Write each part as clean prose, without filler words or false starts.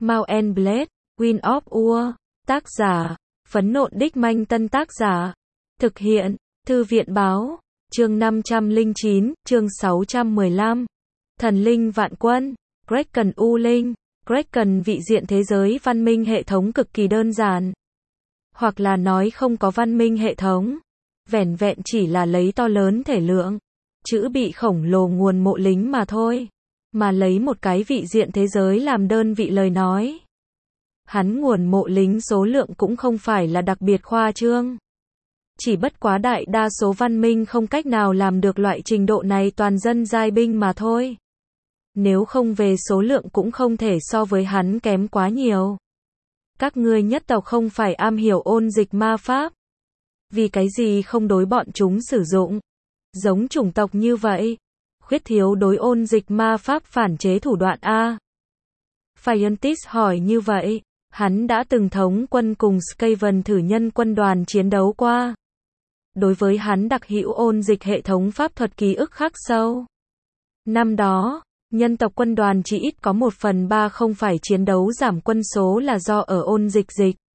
Mount and Blade, Wind of War, tác giả, Phấn Nộn Đích Manh Tân tác giả, thực hiện, Thư viện báo, chương 509, chương 615. Thần linh vạn quân, Kraken U Linh, Kraken vị diện thế giới văn minh hệ thống cực kỳ đơn giản. Hoặc là nói không có văn minh hệ thống. Vẻn vẹn chỉ là lấy to lớn thể lượng, chữ bị khổng lồ nguồn mộ lính mà thôi. Mà lấy một cái vị diện thế giới làm đơn vị lời nói. Hắn nguồn mộ lính số lượng cũng không phải là đặc biệt khoa trương. Chỉ bất quá đại đa số văn minh không cách nào làm được loại trình độ này toàn dân giai binh mà thôi. Nếu không về số lượng cũng không thể so với hắn kém quá nhiều. Các ngươi nhất tộc không phải am hiểu ôn dịch ma pháp. Vì cái gì không đối bọn chúng sử dụng? Giống chủng tộc như vậy. Khuyết thiếu đối ôn dịch ma pháp phản chế thủ đoạn A. Phiontis hỏi như vậy. Hắn đã từng thống quân cùng Skaven thử nhân quân đoàn chiến đấu qua. Đối với hắn đặc hữu ôn dịch hệ thống pháp thuật ký ức khắc sâu. Năm đó, nhân tộc quân đoàn chỉ ít có 1/3 không phải chiến đấu giảm quân số là do ở ôn dịch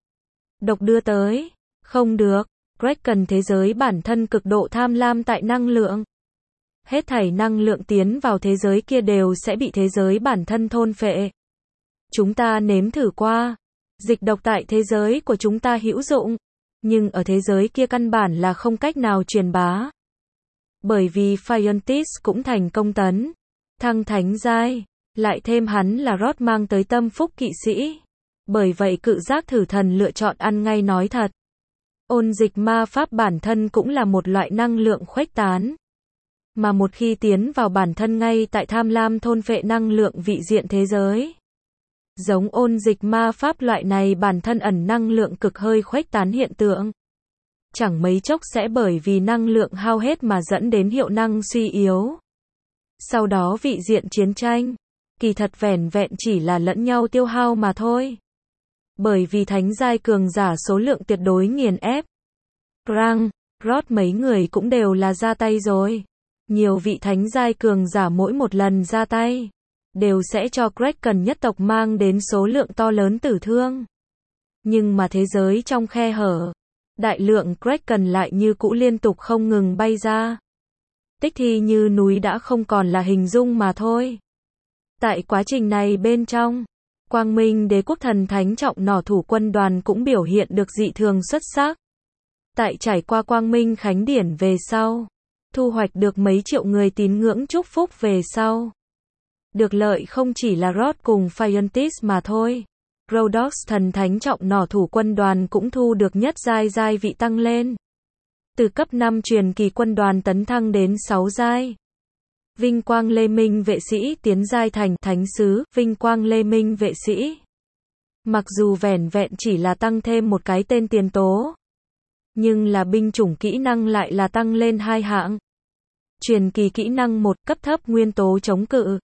độc đưa tới. Không được, Kraken thế giới bản thân cực độ tham lam tại năng lượng. Hết thảy năng lượng tiến vào thế giới kia đều sẽ bị thế giới bản thân thôn phệ. Chúng ta nếm thử qua. Dịch độc tại thế giới của chúng ta hữu dụng. Nhưng ở thế giới kia căn bản là không cách nào truyền bá. Bởi vì Phiontis cũng thành công tấn thăng thánh giai. Lại thêm hắn là Rod mang tới tâm phúc kỵ sĩ. Bởi vậy cự giác thử thần lựa chọn ăn ngay nói thật. Ôn dịch ma pháp bản thân cũng là một loại năng lượng khuếch tán. Mà một khi tiến vào bản thân ngay tại tham lam thôn phệ năng lượng vị diện thế giới. Giống ôn dịch ma pháp loại này bản thân ẩn năng lượng cực hơi khuếch tán hiện tượng. Chẳng mấy chốc sẽ bởi vì năng lượng hao hết mà dẫn đến hiệu năng suy yếu. Sau đó vị diện chiến tranh, kỳ thật vẻn vẹn chỉ là lẫn nhau tiêu hao mà thôi. Bởi vì thánh giai cường giả số lượng tuyệt đối nghiền ép. Krang, Rod mấy người cũng đều là ra tay rồi. Nhiều vị thánh giai cường giả mỗi một lần ra tay đều sẽ cho Kraken nhất tộc mang đến số lượng to lớn tử thương. Nhưng mà thế giới trong khe hở, đại lượng Kraken lại như cũ liên tục không ngừng bay ra. Tích thi như núi đã không còn là hình dung mà thôi. Tại quá trình này bên trong, Quang Minh Đế quốc thần thánh trọng nỏ thủ quân đoàn cũng biểu hiện được dị thường xuất sắc. Tại trải qua Quang Minh Khánh Điển về sau, thu hoạch được mấy triệu người tín ngưỡng chúc phúc về sau. Được lợi không chỉ là Rod cùng Phiontis mà thôi. Rhodox thần thánh trọng nỏ thủ quân đoàn cũng thu được nhất giai vị tăng lên. Từ cấp 5 truyền kỳ quân đoàn tấn thăng đến 6 giai. Vinh quang Lê Minh vệ sĩ tiến giai thành thánh sứ, Vinh quang Lê Minh vệ sĩ. Mặc dù vẻn vẹn chỉ là tăng thêm một cái tên tiền tố. Nhưng là binh chủng kỹ năng lại là tăng lên 2 hạng. Truyền kỳ kỹ năng 1 cấp thấp nguyên tố chống cự.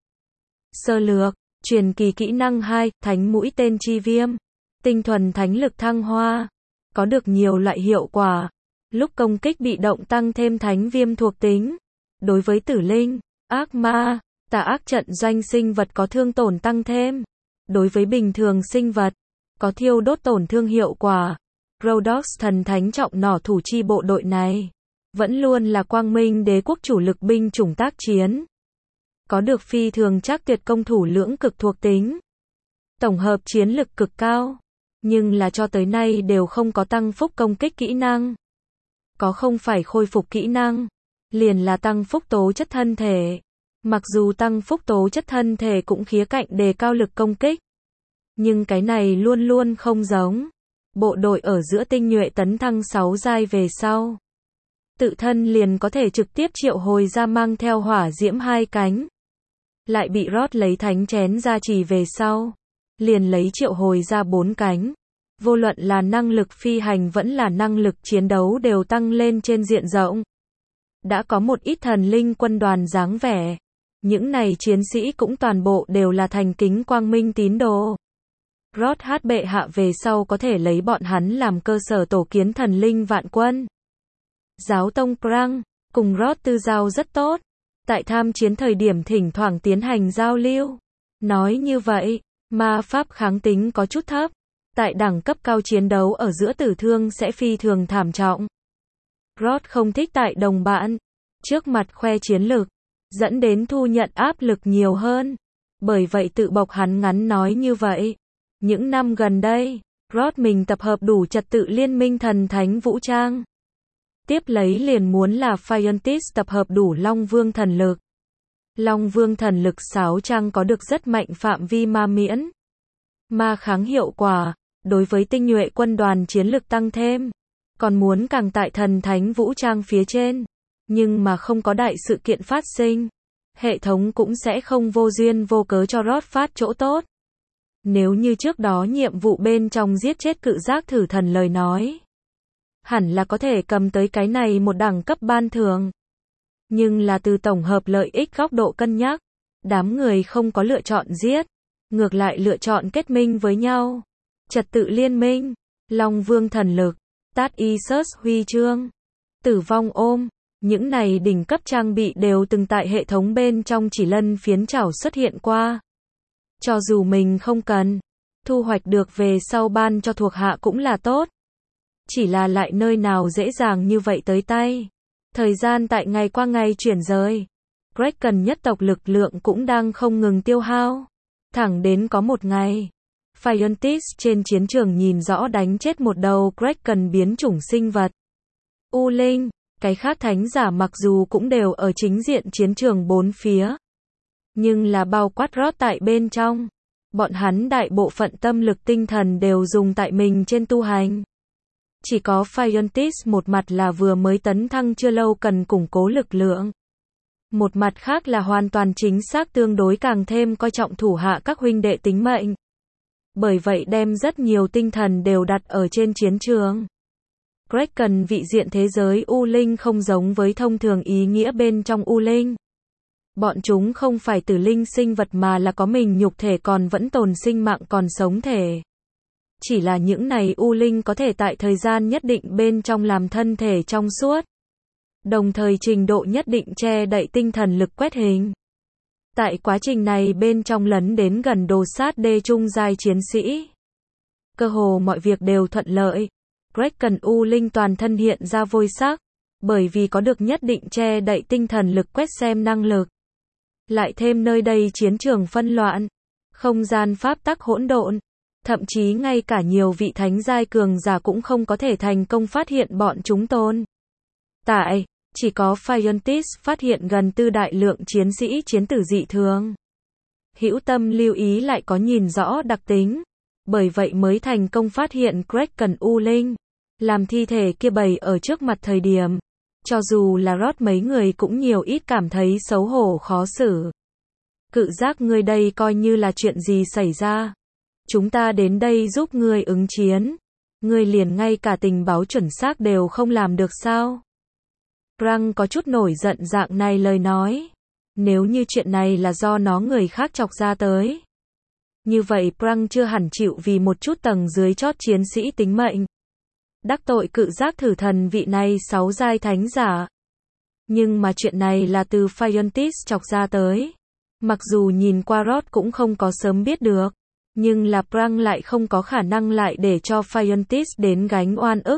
Sơ lược, truyền kỳ kỹ năng 2, thánh mũi tên chi viêm. Tinh thuần thánh lực thăng hoa. Có được nhiều loại hiệu quả. Lúc công kích bị động tăng thêm thánh viêm thuộc tính. Đối với tử linh, ác ma, tà ác trận doanh sinh vật có thương tổn tăng thêm. Đối với bình thường sinh vật, có thiêu đốt tổn thương hiệu quả. Rhodox thần thánh trọng nỏ thủ chi bộ đội này vẫn luôn là Quang Minh Đế quốc chủ lực binh chủng tác chiến. Có được phi thường chắc tuyệt công thủ lưỡng cực thuộc tính. Tổng hợp chiến lực cực cao. Nhưng là cho tới nay đều không có tăng phúc công kích kỹ năng. Có không phải khôi phục kỹ năng. Liền là tăng phúc tố chất thân thể. Mặc dù tăng phúc tố chất thân thể cũng khía cạnh đề cao lực công kích. Nhưng cái này luôn luôn không giống. Bộ đội ở giữa tinh nhuệ tấn thăng 6 giai về sau. Tự thân liền có thể trực tiếp triệu hồi ra mang theo hỏa diễm 2 cánh. Lại bị Rod lấy thánh chén gia trì về sau. Liền lấy triệu hồi ra 4 cánh. Vô luận là năng lực phi hành vẫn là năng lực chiến đấu đều tăng lên trên diện rộng. Đã có một ít thần linh quân đoàn dáng vẻ. Những này chiến sĩ cũng toàn bộ đều là thành kính quang minh tín đồ. Rod hát bệ hạ về sau có thể lấy bọn hắn làm cơ sở tổ kiến thần linh vạn quân. Giáo tông Krang, cùng Rod tư giao rất tốt. Tại tham chiến thời điểm thỉnh thoảng tiến hành giao lưu. Nói như vậy, Ma pháp kháng tính có chút thấp. Tại đẳng cấp cao chiến đấu ở giữa tử thương sẽ phi thường thảm trọng. Rod không thích tại đồng bạn trước mặt khoe chiến lực, dẫn đến thu nhận áp lực nhiều hơn. Bởi vậy tự bộc hắn ngắn nói như vậy. Những năm gần đây, Rod mình tập hợp đủ trật tự liên minh thần thánh vũ trang. Tiếp lấy liền muốn là Fiontis tập hợp đủ Long Vương thần lực. Long Vương thần lực 6 trang có được rất mạnh phạm vi ma miễn, ma kháng hiệu quả, đối với tinh nhuệ quân đoàn chiến lực tăng thêm. Còn muốn càng tại thần thánh vũ trang phía trên. Nhưng mà không có đại sự kiện phát sinh. Hệ thống cũng sẽ không vô duyên vô cớ cho Rod phát chỗ tốt. Nếu như trước đó nhiệm vụ bên trong giết chết cự giác thử thần lời nói, hẳn là có thể cầm tới cái này một đẳng cấp ban thưởng. Nhưng là từ tổng hợp lợi ích góc độ cân nhắc, đám người không có lựa chọn giết, ngược lại lựa chọn kết minh với nhau. Trật tự liên minh, Long Vương thần lực, Tát Isus huy chương, tử vong ôm, những này đỉnh cấp trang bị đều từng tại hệ thống bên trong chỉ lân phiến chảo xuất hiện qua. Cho dù mình không cần, thu hoạch được về sau ban cho thuộc hạ cũng là tốt. Chỉ là lại nơi nào dễ dàng như vậy tới tay. Thời gian tại ngày qua ngày chuyển rời. Kraken nhất tộc lực lượng cũng đang không ngừng tiêu hao. Thẳng đến có một ngày, Fiontis trên chiến trường nhìn rõ đánh chết một đầu Kraken biến chủng sinh vật. U Linh, cái khác thánh giả mặc dù cũng đều ở chính diện chiến trường bốn phía. Nhưng là bao quát Rod tại bên trong. Bọn hắn đại bộ phận tâm lực tinh thần đều dùng tại mình trên tu hành. Chỉ có Fiontis một mặt là vừa mới tấn thăng chưa lâu cần củng cố lực lượng. Một mặt khác là hoàn toàn chính xác tương đối càng thêm coi trọng thủ hạ các huynh đệ tính mệnh. Bởi vậy đem rất nhiều tinh thần đều đặt ở trên chiến trường. Kraken vị diện thế giới U Linh không giống với thông thường ý nghĩa bên trong U Linh. Bọn chúng không phải tử linh sinh vật mà là có mình nhục thể còn vẫn tồn sinh mạng còn sống thể. Chỉ là những này U Linh có thể tại thời gian nhất định bên trong làm thân thể trong suốt. Đồng thời trình độ nhất định che đậy tinh thần lực quét hình. Tại quá trình này bên trong lấn đến gần đồ sát đê trung giai chiến sĩ. Cơ hồ mọi việc đều thuận lợi. Kraken U Linh toàn thân hiện ra vôi sắc. Bởi vì có được nhất định che đậy tinh thần lực quét xem năng lực. Lại thêm nơi đây chiến trường phân loạn. Không gian pháp tắc hỗn độn. Thậm chí ngay cả nhiều vị thánh giai cường giả cũng không có thể thành công phát hiện bọn chúng tồn tại. Chỉ có Fiontis phát hiện gần 4 đại lượng chiến sĩ chiến tử dị thường. Hữu tâm lưu ý lại có nhìn rõ đặc tính. Bởi vậy mới thành công phát hiện Kraken U Linh. Làm thi thể kia bày ở trước mặt thời điểm. Cho dù là Rod mấy người cũng nhiều ít cảm thấy xấu hổ khó xử. Cự giác ngươi đây coi như là chuyện gì xảy ra. Chúng ta đến đây giúp ngươi ứng chiến. Ngươi liền ngay cả tình báo chuẩn xác đều không làm được sao? Prang có chút nổi giận dạng này lời nói. Nếu như chuyện này là do nó người khác chọc ra tới. Như vậy Prang chưa hẳn chịu vì một chút tầng dưới chót chiến sĩ tính mệnh. Đắc tội cự giác thử thần vị này 6 giai thánh giả. Nhưng mà chuyện này là từ Fiontis chọc ra tới. Mặc dù nhìn qua Rod cũng không có sớm biết được. Nhưng là Prang lại không có khả năng lại để cho Fiontis đến gánh oan ức.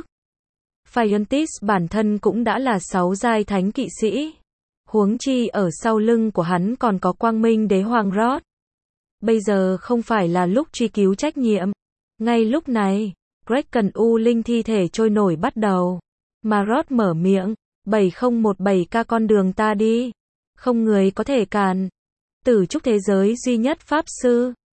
Fiontis bản thân cũng đã là 6 giai thánh kỵ sĩ. Huống chi ở sau lưng của hắn còn có quang minh đế hoàng Rod. Bây giờ không phải là lúc truy cứu trách nhiệm. Ngay lúc này, Kraken U Linh thi thể trôi nổi bắt đầu. Mà Rod mở miệng, 7017K con đường ta đi. Không người có thể cản. Tử trúc thế giới duy nhất pháp sư.